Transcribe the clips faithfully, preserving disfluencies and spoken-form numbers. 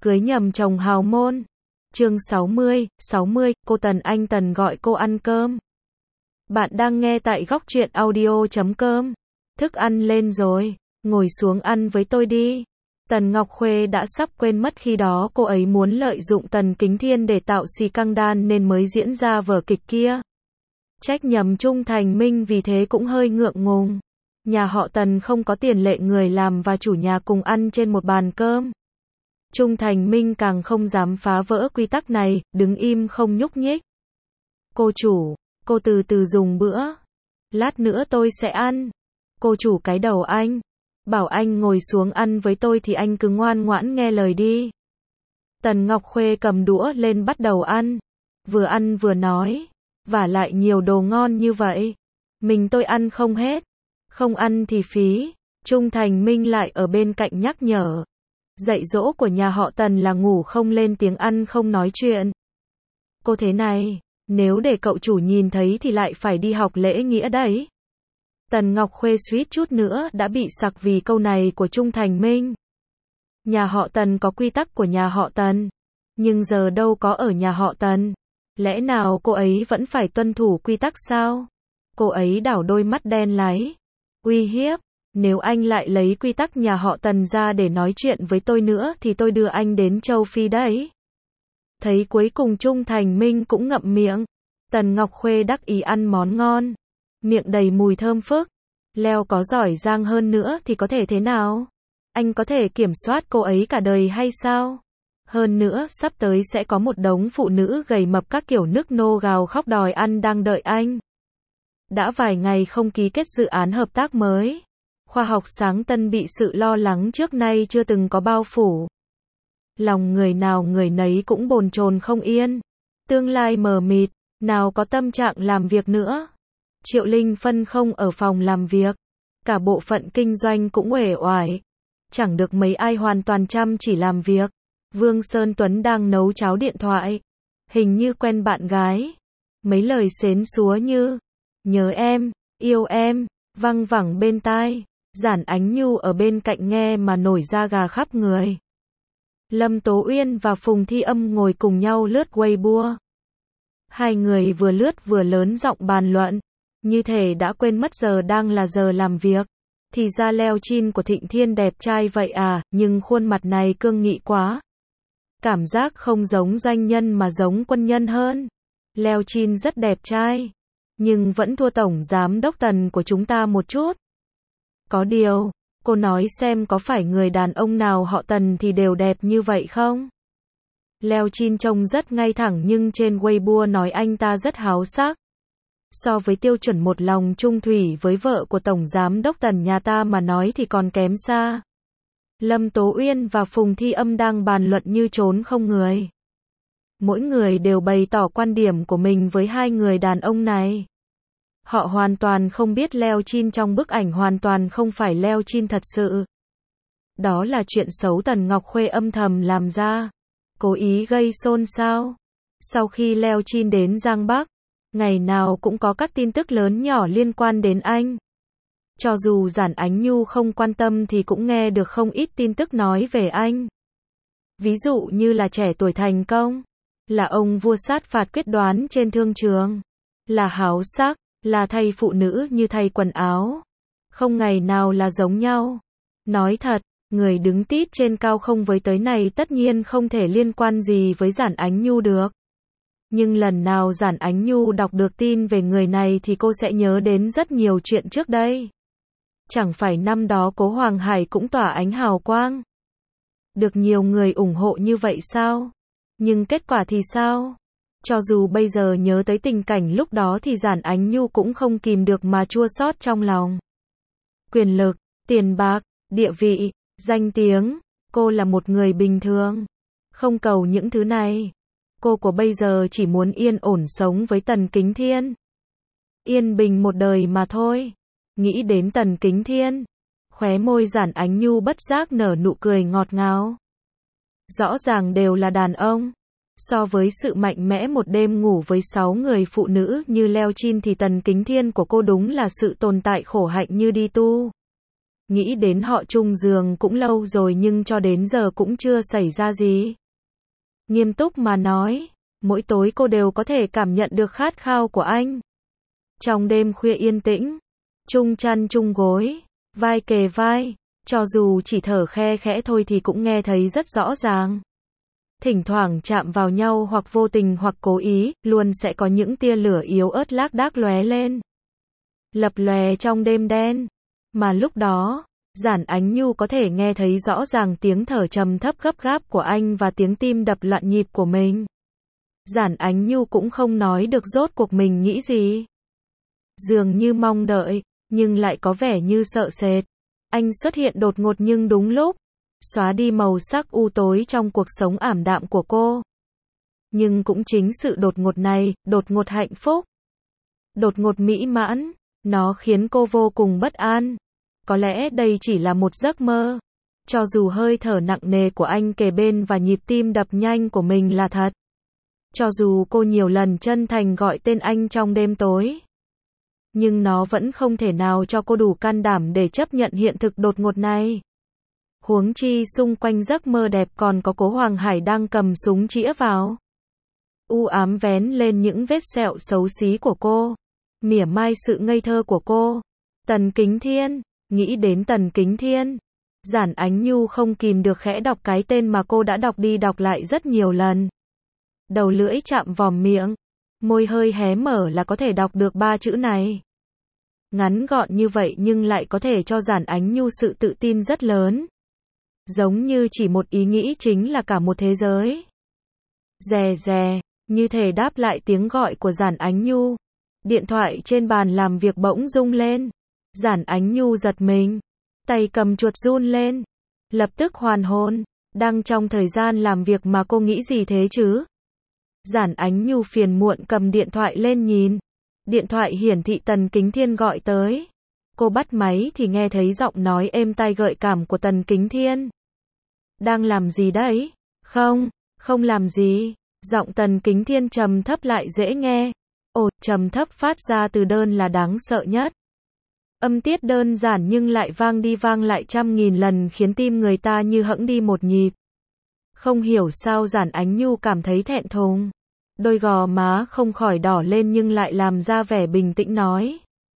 Cưới nhầm chồng hào môn. Chương sáu mươi, sáu mươi, cô Tần anh Tần gọi cô ăn cơm. Bạn đang nghe tại góc truyện audio chấm com. Thức ăn lên rồi, ngồi xuống ăn với tôi đi. Tần Ngọc Khuê đã sắp quên mất khi đó cô ấy muốn lợi dụng Tần Kính Thiên để tạo scandal nên mới diễn ra vở kịch kia. Trách nhầm Trung Thành Minh vì thế cũng hơi ngượng ngùng. Nhà họ Tần không có tiền lệ người làm và chủ nhà cùng ăn trên một bàn cơm. Trung Thành Minh càng không dám phá vỡ quy tắc này, đứng im không nhúc nhích. Cô chủ, cô từ từ dùng bữa. Lát nữa tôi sẽ ăn. Cô chủ cái đầu anh. Bảo anh ngồi xuống ăn với tôi thì anh cứ ngoan ngoãn nghe lời đi. Tần Ngọc Khuê cầm đũa lên bắt đầu ăn. Vừa ăn vừa nói. Vả lại nhiều đồ ngon như vậy. Mình tôi ăn không hết. Không ăn thì phí. Trung Thành Minh lại ở bên cạnh nhắc nhở. Dạy dỗ của nhà họ Tần là ngủ không lên tiếng, ăn không nói chuyện. Cô thế này, nếu để cậu chủ nhìn thấy thì lại phải đi học lễ nghĩa đấy. Tần Ngọc Khuê suýt chút nữa đã bị sặc vì câu này của Trung Thành Minh. Nhà họ Tần có quy tắc của nhà họ Tần, nhưng giờ đâu có ở nhà họ Tần. Lẽ nào cô ấy vẫn phải tuân thủ quy tắc sao? Cô ấy đảo đôi mắt đen láy. Uy hiếp. Nếu anh lại lấy quy tắc nhà họ Tần ra để nói chuyện với tôi nữa thì tôi đưa anh đến châu Phi đấy. Thấy cuối cùng Trung Thành Minh cũng ngậm miệng. Tần Ngọc Khuê đắc ý ăn món ngon. Miệng đầy mùi thơm phức. Leo có giỏi giang hơn nữa thì có thể thế nào? Anh có thể kiểm soát cô ấy cả đời hay sao? Hơn nữa sắp tới sẽ có một đống phụ nữ gầy mập các kiểu nức nô gào khóc đòi ăn đang đợi anh. Đã vài ngày không ký kết dự án hợp tác mới. Khoa học sáng tân bị sự lo lắng trước nay chưa từng có bao phủ. Lòng người nào người nấy cũng bồn chồn không yên. Tương lai mờ mịt, nào có tâm trạng làm việc nữa. Triệu Linh Phân không ở phòng làm việc. Cả bộ phận kinh doanh cũng uể oải. Chẳng được mấy ai hoàn toàn chăm chỉ làm việc. Vương Sơn Tuấn đang nấu cháo điện thoại. Hình như quen bạn gái. Mấy lời xến xúa như nhớ em, yêu em, văng vẳng bên tai. Giản Ánh Nhu ở bên cạnh nghe mà nổi da gà khắp người. Lâm Tố Uyên và Phùng Thi Âm ngồi cùng nhau lướt Weibo. Hai người vừa lướt vừa lớn giọng bàn luận. Như thể đã quên mất giờ đang là giờ làm việc. Thì ra Leo Chin của Thịnh Thiên đẹp trai vậy à, nhưng khuôn mặt này cương nghị quá. Cảm giác không giống doanh nhân mà giống quân nhân hơn. Leo Chin rất đẹp trai. Nhưng vẫn thua tổng giám đốc Tần của chúng ta một chút. Có điều, cô nói xem có phải người đàn ông nào họ Tần thì đều đẹp như vậy không? Leo Chin trông rất ngay thẳng nhưng trên Weibo nói anh ta rất háo sắc. So với tiêu chuẩn một lòng chung thủy với vợ của Tổng Giám đốc Tần nhà ta mà nói thì còn kém xa. Lâm Tố Uyên và Phùng Thi Âm đang bàn luận như trốn không người. Mỗi người đều bày tỏ quan điểm của mình với hai người đàn ông này. Họ hoàn toàn không biết Leo Chin trong bức ảnh hoàn toàn không phải Leo Chin thật sự. Đó là chuyện xấu Tần Ngọc Khuê âm thầm làm ra. Cố ý gây xôn xao. Sau khi Leo Chin đến Giang Bắc, ngày nào cũng có các tin tức lớn nhỏ liên quan đến anh. Cho dù Giản Ánh Nhu không quan tâm thì cũng nghe được không ít tin tức nói về anh. Ví dụ như là trẻ tuổi thành công, là ông vua sát phạt quyết đoán trên thương trường, là háo sắc, là thay phụ nữ như thay quần áo. Không ngày nào là giống nhau. Nói thật, người đứng tít trên cao không với tới này tất nhiên không thể liên quan gì với Giản Ánh Nhu được. Nhưng lần nào Giản Ánh Nhu đọc được tin về người này thì cô sẽ nhớ đến rất nhiều chuyện trước đây. Chẳng phải năm đó Cố Hoàng Hải cũng tỏa ánh hào quang. Được nhiều người ủng hộ như vậy sao? Nhưng kết quả thì sao? Cho dù bây giờ nhớ tới tình cảnh lúc đó thì Giản Ánh Nhu cũng không kìm được mà chua xót trong lòng. Quyền lực, tiền bạc, địa vị, danh tiếng, cô là một người bình thường. Không cầu những thứ này. Cô của bây giờ chỉ muốn yên ổn sống với Tần Kính Thiên. Yên bình một đời mà thôi. Nghĩ đến Tần Kính Thiên, khóe môi Giản Ánh Nhu bất giác nở nụ cười ngọt ngào. Rõ ràng đều là đàn ông. So với sự mạnh mẽ một đêm ngủ với sáu người phụ nữ như Leo Chin thì Tần Kính Thiên của cô đúng là sự tồn tại khổ hạnh như đi tu. nghĩ đến họ chung giường cũng lâu rồi nhưng cho đến giờ cũng chưa xảy ra gì. Nghiêm túc mà nói, mỗi tối cô đều có thể cảm nhận được khát khao của anh. Trong đêm khuya yên tĩnh, chung chăn chung gối, vai kề vai, cho dù chỉ thở khe khẽ thôi thì cũng nghe thấy rất rõ ràng. Thỉnh thoảng chạm vào nhau hoặc vô tình hoặc cố ý, luôn sẽ có những tia lửa yếu ớt lác đác lóe lên. Lập lòe trong đêm đen. Mà lúc đó, Giản Ánh Nhu có thể nghe thấy rõ ràng tiếng thở trầm thấp gấp gáp của anh và tiếng tim đập loạn nhịp của mình. Giản Ánh Nhu cũng không nói được rốt cuộc mình nghĩ gì. Dường như mong đợi, nhưng lại có vẻ như sợ sệt. Anh xuất hiện đột ngột nhưng đúng lúc, xóa đi màu sắc u tối trong cuộc sống ảm đạm của cô. Nhưng cũng chính sự đột ngột này, đột ngột hạnh phúc, đột ngột mỹ mãn, nó khiến cô vô cùng bất an. Có lẽ đây chỉ là một giấc mơ. Cho dù hơi thở nặng nề của anh kề bên và nhịp tim đập nhanh của mình là thật. Cho dù cô nhiều lần chân thành gọi tên anh trong đêm tối. Nhưng nó vẫn không thể nào cho cô đủ can đảm để chấp nhận hiện thực đột ngột này. Huống chi xung quanh giấc mơ đẹp còn có Cố Hoàng Hải đang cầm súng chĩa vào. U ám vén lên những vết sẹo xấu xí của cô. Mỉa mai sự ngây thơ của cô. Tần Kính Thiên, nghĩ đến Tần Kính Thiên. Giản Ánh Nhu không kìm được khẽ đọc cái tên mà cô đã đọc đi đọc lại rất nhiều lần. Đầu lưỡi chạm vòm miệng. Môi hơi hé mở là có thể đọc được ba chữ này. Ngắn gọn như vậy nhưng lại có thể cho Giản Ánh Nhu sự tự tin rất lớn. Giống như chỉ một ý nghĩ chính là cả một thế giới. Rè rè, như thể đáp lại tiếng gọi của Giản Ánh Nhu. Điện thoại trên bàn làm việc bỗng rung lên. Giản Ánh Nhu giật mình. Tay cầm chuột run lên. Lập tức hoàn hồn. Đang trong thời gian làm việc mà cô nghĩ gì thế chứ? Giản Ánh Nhu phiền muộn cầm điện thoại lên nhìn. Điện thoại hiển thị Tần Kính Thiên gọi tới. Cô bắt máy thì nghe thấy giọng nói êm tai gợi cảm của Tần Kính Thiên. Đang làm gì đấy? Không, không làm gì. Giọng Tần Kính Thiên trầm thấp lại dễ nghe. Ồ, trầm thấp phát ra từ đơn là đáng sợ nhất. Âm tiết đơn giản nhưng lại vang đi vang lại trăm nghìn lần khiến tim người ta như hẫng đi một nhịp. Không hiểu sao Giản Ánh Nhu cảm thấy thẹn thùng. Đôi gò má không khỏi đỏ lên nhưng lại làm ra vẻ bình tĩnh nói.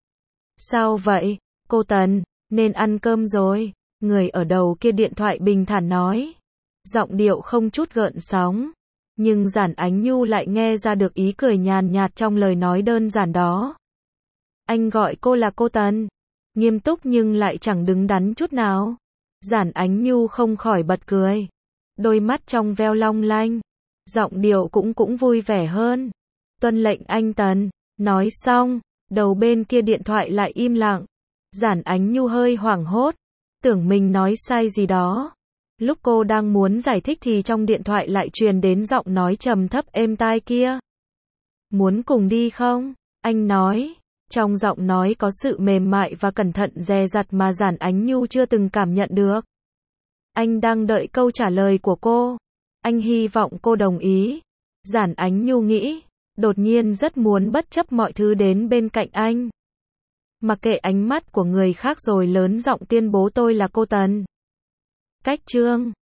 Sao vậy, cô Tần, nên ăn cơm rồi. Người ở đầu kia điện thoại bình thản nói. Giọng điệu không chút gợn sóng. Nhưng Giản Ánh Nhu lại nghe ra được ý cười nhàn nhạt trong lời nói đơn giản đó. Anh gọi cô là cô Tần. Nghiêm túc nhưng lại chẳng đứng đắn chút nào. Giản Ánh Nhu không khỏi bật cười. Đôi mắt trong veo long lanh. Giọng điệu cũng cũng vui vẻ hơn. Tuân lệnh anh Tần. Nói xong, đầu bên kia điện thoại lại im lặng. Giản Ánh Nhu hơi hoảng hốt. Tưởng mình nói sai gì đó. Lúc cô đang muốn giải thích thì trong điện thoại lại truyền đến giọng nói trầm thấp êm tai kia. Muốn cùng đi không? Anh nói. Trong giọng nói có sự mềm mại và cẩn thận dè dặt mà Giản Ánh Nhu chưa từng cảm nhận được. Anh đang đợi câu trả lời của cô. Anh hy vọng cô đồng ý. Giản Ánh Nhu nghĩ. Đột nhiên rất muốn bất chấp mọi thứ đến bên cạnh anh. Mặc kệ ánh mắt của người khác rồi lớn giọng tuyên bố tôi là cô Tần. Cách chương